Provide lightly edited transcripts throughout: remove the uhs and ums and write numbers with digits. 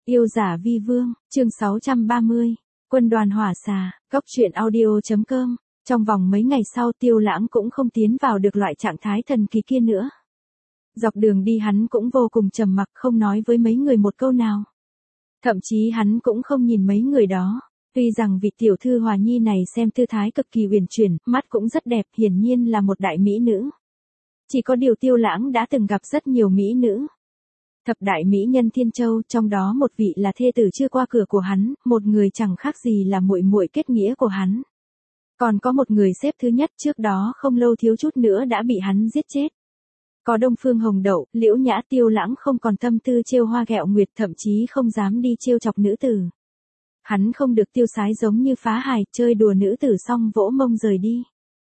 Yêu giả vi vương, chương 630, quân đoàn hỏa xà, góc truyện audio.com. Trong vòng mấy ngày sau Tiêu Lãng cũng không tiến vào được loại trạng thái thần kỳ kia nữa. Dọc đường đi hắn cũng vô cùng trầm mặc, không nói với mấy người một câu nào. Thậm chí hắn cũng không nhìn mấy người đó. Tuy rằng vị tiểu thư Hòa Nhi này xem tư thái cực kỳ uyển chuyển, mắt cũng rất đẹp, hiển nhiên là một đại mỹ nữ. Chỉ có điều Tiêu Lãng đã từng gặp rất nhiều mỹ nữ. Thập đại mỹ nhân Thiên Châu, trong đó một vị là thê tử chưa qua cửa của hắn, một người chẳng khác gì là muội muội kết nghĩa của hắn. Còn có một người xếp thứ nhất, trước đó không lâu thiếu chút nữa đã bị hắn giết chết. Có Đông Phương Hồng Đậu, Liễu Nhã. Tiêu Lãng không còn tâm tư trêu hoa ghẹo nguyệt, thậm chí không dám đi trêu chọc nữ tử. Hắn không được tiêu sái giống như Phá Hải, chơi đùa nữ tử xong vỗ mông rời đi.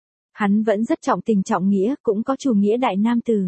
Hắn vẫn rất trọng tình trọng nghĩa, cũng có chủ nghĩa đại nam tử.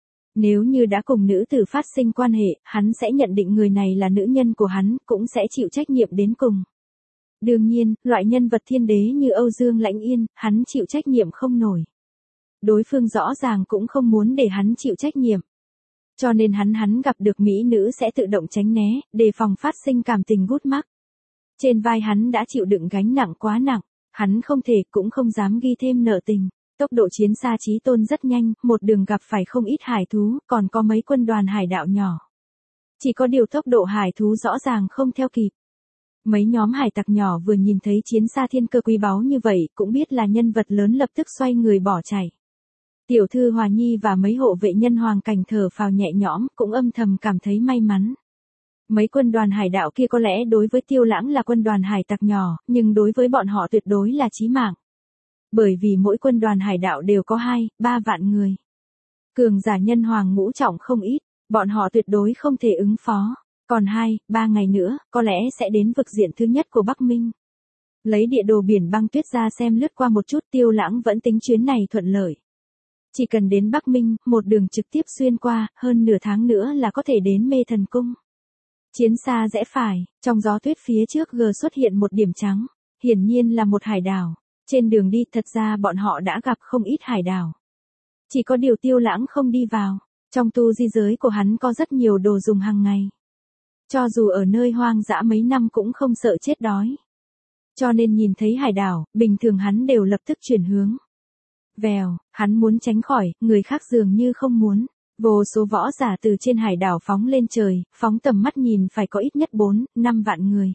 Nếu như đã cùng nữ tử phát sinh quan hệ, hắn sẽ nhận định người này là nữ nhân của hắn, cũng sẽ chịu trách nhiệm đến cùng. Đương nhiên, loại nhân vật thiên đế như Âu Dương Lãnh Yên, hắn chịu trách nhiệm không nổi. Đối phương rõ ràng cũng không muốn để hắn chịu trách nhiệm. Cho nên hắn gặp được mỹ nữ sẽ tự động tránh né, đề phòng phát sinh cảm tình gút mắc. Trên vai hắn đã chịu đựng gánh nặng quá nặng, hắn không thể cũng không dám ghi thêm nợ tình. Tốc độ chiến xa Chí Tôn rất nhanh, một đường gặp phải không ít hải thú, còn có mấy quân đoàn hải đạo nhỏ. Chỉ có điều tốc độ hải thú rõ ràng không theo kịp. Mấy nhóm hải tặc nhỏ vừa nhìn thấy chiến xa thiên cơ quý báu như vậy, cũng biết là nhân vật lớn, lập tức xoay người bỏ chạy. Tiểu thư Hòa Nhi và mấy hộ vệ nhân hoàng cảnh thở phào nhẹ nhõm, cũng âm thầm cảm thấy may mắn. Mấy quân đoàn hải đạo kia có lẽ đối với Tiêu Lãng là quân đoàn hải tặc nhỏ, nhưng đối với bọn họ tuyệt đối là chí mạng. Bởi vì mỗi quân đoàn hải đạo đều có 2-3 vạn người. Cường giả nhân hoàng ngũ trọng không ít, bọn họ tuyệt đối không thể ứng phó. Còn 2-3 ngày nữa, có lẽ sẽ đến vực diện thứ nhất của Bắc Minh. Lấy địa đồ biển băng tuyết ra xem lướt qua một chút, Tiêu Lãng vẫn tính chuyến này thuận lợi. Chỉ cần đến Bắc Minh, một đường trực tiếp xuyên qua, hơn nửa tháng nữa là có thể đến Mê Thần Cung. Chiến xa rẽ phải, trong gió tuyết phía trước xuất hiện một điểm trắng, hiển nhiên là một hải đảo. Trên đường đi thật ra bọn họ đã gặp không ít hải đảo. Chỉ có điều Tiêu Lãng không đi vào, trong tu di giới của hắn có rất nhiều đồ dùng hàng ngày. Cho dù ở nơi hoang dã mấy năm cũng không sợ chết đói. Cho nên nhìn thấy hải đảo, bình thường hắn đều lập tức chuyển hướng. Vèo, hắn muốn tránh khỏi, người khác dường như không muốn. Vô số võ giả từ trên hải đảo phóng lên trời, phóng tầm mắt nhìn phải có ít nhất 4-5 vạn người.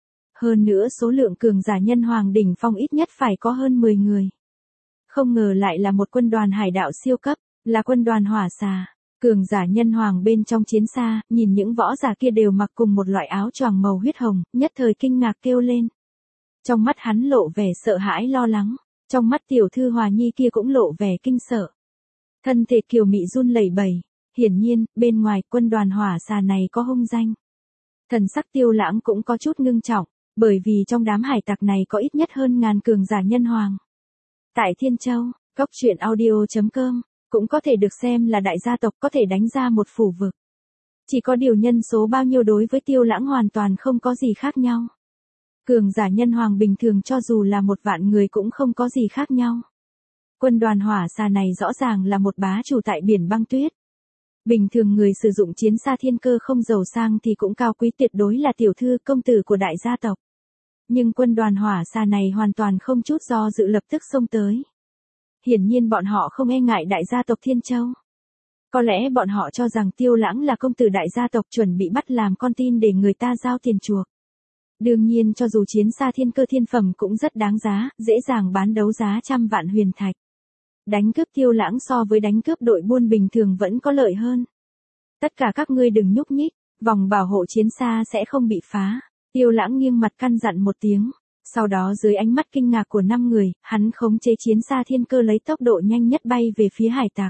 Hơn nữa số lượng cường giả nhân hoàng đỉnh phong ít nhất phải có hơn 10 người. Không ngờ lại là một quân đoàn hải đạo siêu cấp, là quân đoàn hỏa xà. Cường giả nhân hoàng bên trong chiến xa, nhìn những võ giả kia đều mặc cùng một loại áo choàng màu huyết hồng, nhất thời kinh ngạc kêu lên. Trong mắt hắn lộ vẻ sợ hãi lo lắng, trong mắt tiểu thư Hòa Nhi kia cũng lộ vẻ kinh sợ. Thân thể kiều mị run lẩy bẩy, hiển nhiên, bên ngoài quân đoàn hỏa xà này có hung danh. Thần sắc Tiêu Lãng cũng có chút ngưng trọng, bởi vì trong đám hải tặc này có ít nhất hơn ngàn cường giả nhân hoàng. Tại Thiên Châu, góc truyện audio.com, cũng có thể được xem là đại gia tộc có thể đánh ra một phủ vực. Chỉ có điều nhân số bao nhiêu đối với Tiêu Lãng hoàn toàn không có gì khác nhau. Cường giả nhân hoàng bình thường cho dù là 1 vạn người cũng không có gì khác nhau. Quân đoàn hỏa xà này rõ ràng là một bá chủ tại biển băng tuyết. Bình thường người sử dụng chiến xa thiên cơ không giàu sang thì cũng cao quý, tuyệt đối là tiểu thư công tử của đại gia tộc. Nhưng quân đoàn hỏa xà này hoàn toàn không chút do dự lập tức xông tới. Hiển nhiên bọn họ không e ngại đại gia tộc Thiên Châu. Có lẽ bọn họ cho rằng Tiêu Lãng là công tử đại gia tộc chuẩn bị bắt làm con tin để người ta giao tiền chuộc. Đương nhiên cho dù chiến xa thiên cơ thiên phẩm cũng rất đáng giá, dễ dàng bán đấu giá trăm vạn huyền thạch. Đánh cướp Tiêu Lãng so với đánh cướp đội buôn bình thường vẫn có lợi hơn. Tất cả các ngươi đừng nhúc nhích, vòng bảo hộ chiến xa sẽ không bị phá. Tiêu Lãng nghiêng mặt căn dặn một tiếng. Sau đó dưới ánh mắt kinh ngạc của 5 người, hắn khống chế chiến xa thiên cơ lấy tốc độ nhanh nhất bay về phía hải tặc.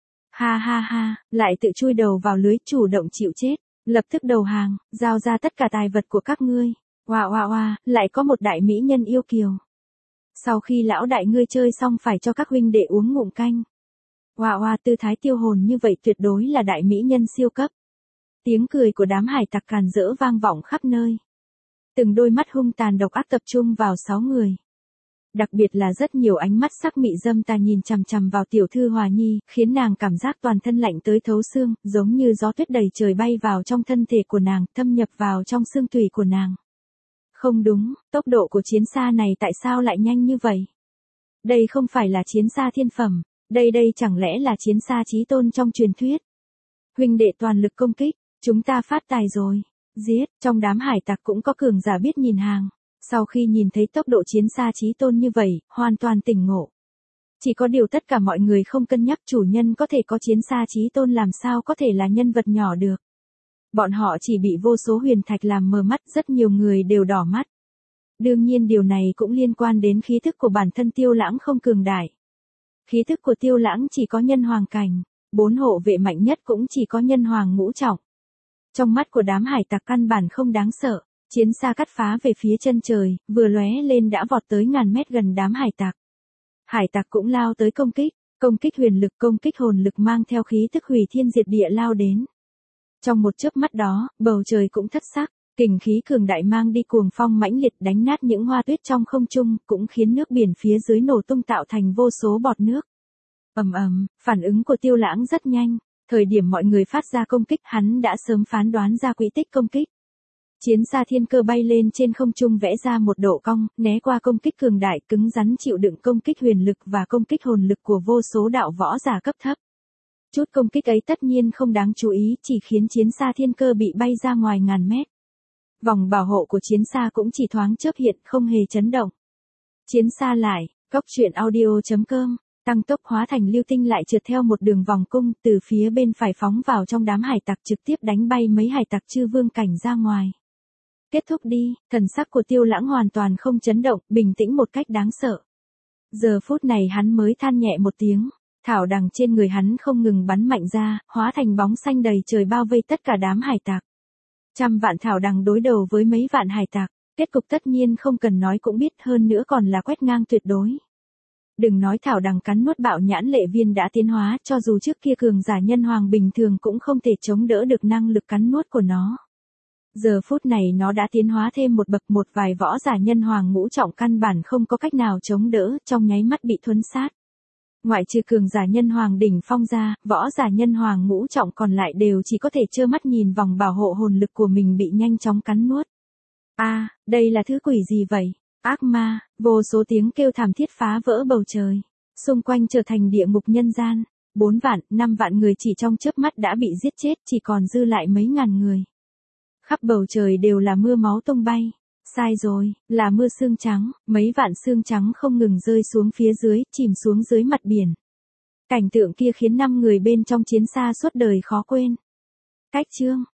Ha ha ha, lại tự chui đầu vào lưới, chủ động chịu chết, lập tức đầu hàng, giao ra tất cả tài vật của các ngươi. Oa, lại có một đại mỹ nhân yêu kiều. Sau khi lão đại ngươi chơi xong phải cho các huynh đệ uống ngụm canh. Oa, tư thái tiêu hồn như vậy tuyệt đối là đại mỹ nhân siêu cấp. Tiếng cười của đám hải tặc càn rỡ vang vọng khắp nơi. Từng đôi mắt hung tàn độc ác tập trung vào 6 người. Đặc biệt là rất nhiều ánh mắt sắc mị dâm tà nhìn chằm chằm vào tiểu thư Hòa Nhi, khiến nàng cảm giác toàn thân lạnh tới thấu xương, giống như gió tuyết đầy trời bay vào trong thân thể của nàng, thâm nhập vào trong xương tủy của nàng. Không đúng, tốc độ của chiến xa này tại sao lại nhanh như vậy? Đây không phải là chiến xa thiên phẩm, đây chẳng lẽ là chiến xa chí tôn trong truyền thuyết? Huynh đệ toàn lực công kích, chúng ta phát tài rồi. Giết, trong đám hải tặc cũng có cường giả biết nhìn hàng. Sau khi nhìn thấy tốc độ chiến xa chí tôn như vậy, hoàn toàn tỉnh ngộ. Chỉ có điều tất cả mọi người không cân nhắc chủ nhân có thể có chiến xa chí tôn làm sao có thể là nhân vật nhỏ được. Bọn họ chỉ bị vô số huyền thạch làm mờ mắt, rất nhiều người đều đỏ mắt. Đương nhiên điều này cũng liên quan đến khí thức của bản thân Tiêu Lãng không cường đại. Khí thức của Tiêu Lãng chỉ có nhân hoàng cảnh, 4 hộ vệ mạnh nhất cũng chỉ có nhân hoàng ngũ trọng. Trong mắt của đám hải tặc căn bản không đáng sợ, chiến xa cắt phá về phía chân trời, vừa lóe lên đã vọt tới ngàn mét gần đám hải tặc. Hải tặc cũng lao tới công kích huyền lực, công kích hồn lực mang theo khí tức hủy thiên diệt địa lao đến. Trong một chớp mắt đó, bầu trời cũng thất sắc, kình khí cường đại mang đi cuồng phong mãnh liệt đánh nát những hoa tuyết trong không trung, cũng khiến nước biển phía dưới nổ tung tạo thành vô số bọt nước. Ầm ầm, phản ứng của Tiêu Lãng rất nhanh, thời điểm mọi người phát ra công kích, hắn đã sớm phán đoán ra quỹ tích công kích. Chiến xa thiên cơ bay lên trên không trung vẽ ra một độ cong, né qua công kích cường đại, cứng rắn chịu đựng công kích huyền lực và công kích hồn lực của vô số đạo võ giả cấp thấp. Chút công kích ấy tất nhiên không đáng chú ý, chỉ khiến chiến xa thiên cơ bị bay ra ngoài ngàn mét. Vòng bảo hộ của chiến xa cũng chỉ thoáng chớp hiện, không hề chấn động. Chiến xa lại, coctruyện.audio.com, tăng tốc hóa thành lưu tinh lại trượt theo một đường vòng cung, từ phía bên phải phóng vào trong đám hải tặc, trực tiếp đánh bay mấy hải tặc chư vương cảnh ra ngoài. Kết thúc đi, thần sắc của Tiêu Lãng hoàn toàn không chấn động, bình tĩnh một cách đáng sợ. Giờ phút này hắn mới than nhẹ một tiếng, thảo đằng trên người hắn không ngừng bắn mạnh ra, hóa thành bóng xanh đầy trời bao vây tất cả đám hải tặc. Trăm vạn thảo đằng đối đầu với mấy vạn hải tặc, kết cục tất nhiên không cần nói cũng biết, hơn nữa còn là quét ngang tuyệt đối. Đừng nói thảo đằng cắn nuốt bạo nhãn lệ viên đã tiến hóa, cho dù trước kia cường giả nhân hoàng bình thường cũng không thể chống đỡ được năng lực cắn nuốt của nó. Giờ phút này nó đã tiến hóa thêm một bậc, một vài võ giả nhân hoàng ngũ trọng căn bản không có cách nào chống đỡ, trong nháy mắt bị thuấn sát. Ngoại trừ cường giả nhân hoàng đỉnh phong ra, võ giả nhân hoàng ngũ trọng còn lại đều chỉ có thể trơ mắt nhìn vòng bảo hộ hồn lực của mình bị nhanh chóng cắn nuốt. Đây là thứ quỷ gì vậy? Ác ma, vô số tiếng kêu thảm thiết phá vỡ bầu trời. Xung quanh trở thành địa ngục nhân gian, 4 vạn, 5 vạn người chỉ trong chớp mắt đã bị giết chết, chỉ còn dư lại mấy ngàn người. Khắp bầu trời đều là mưa máu tung bay. Sai rồi, là mưa xương trắng, mấy vạn xương trắng không ngừng rơi xuống phía dưới, chìm xuống dưới mặt biển. Cảnh tượng kia khiến 5 người bên trong chiến xa suốt đời khó quên. Cách chương